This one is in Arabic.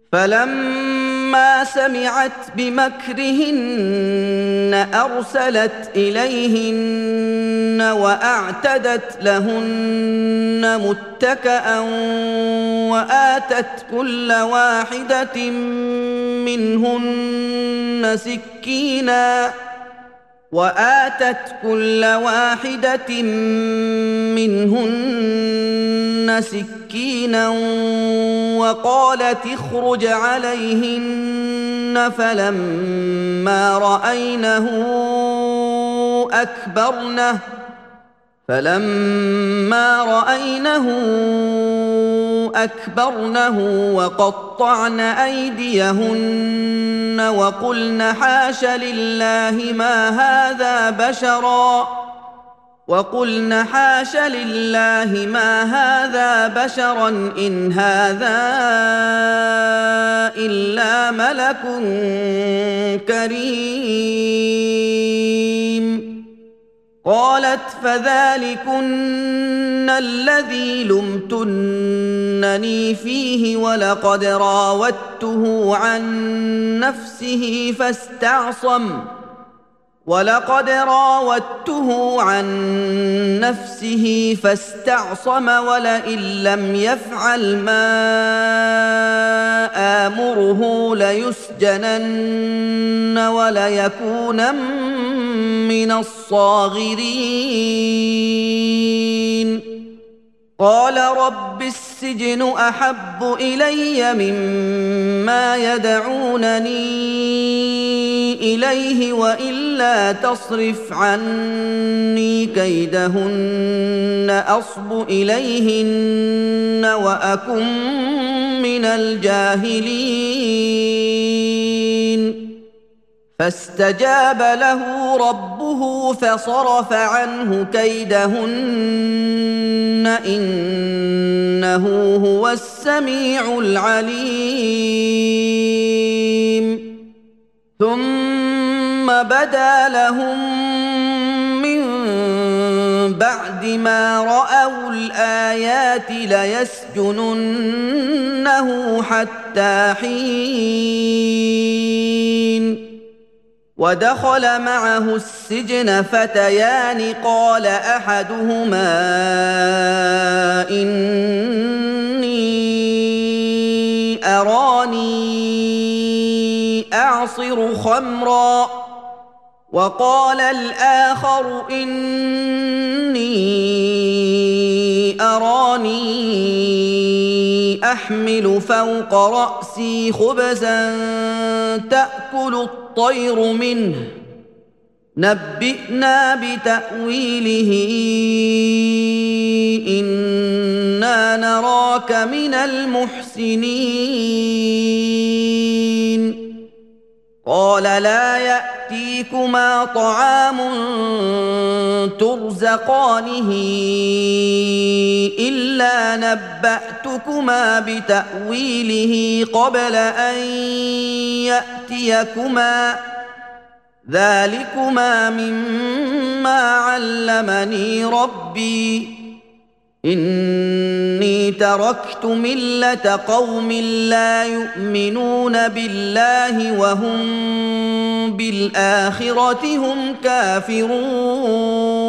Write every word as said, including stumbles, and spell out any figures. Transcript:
فلما سمعت بمكرهن أرسلت إليهن وأعتدت لهن متكأ وآتت كل واحدة منهن سكينا وآتت كل واحدة منهن سكينا وقالت اخرج عليهن فلما رأينه أكبرنه فلما رأينه أكبرنه وقطعن أيديهن وقلن حاش لله ما هذا بشرا وقلن حاش لله ما هذا بشرا إن هذا إلا ملك كريم قالت فذلكن الذي لمتنني فيه ولقد راودته عن نفسه فاستعصم ولقد راودته عن نفسه فاستعصم ولئن لم يفعل ما آمره ليسجنن وليكونن من الصاغرين قال رب السجن أحب إلي مما يدعونني إليه وإلا تصرف عني كيدهن أصب إليهن وأكن من الجاهلين فاستجاب له ربه فصرف عنه كيدهن إنه هو السميع العليم ثم بدا لهم من بعد ما رأوا الآيات ليسجننه حتى حين ودخل معه السجن فتيان قال أحدهما إني أراني أعصر خمرا وقال الآخر إني أراني أحمل فوق رأسي خبزا تأكل الطير منه نبئنا بتأويله إنا نراك من المحسنين قال لا يأتيكما طعام ترزقانه إلا نبأتكما بتأويله قبل أن يأتيكما ذلكما مما علمني ربي إني تركت ملة قوم لا يؤمنون بالله وهم بالآخرة هم كافرون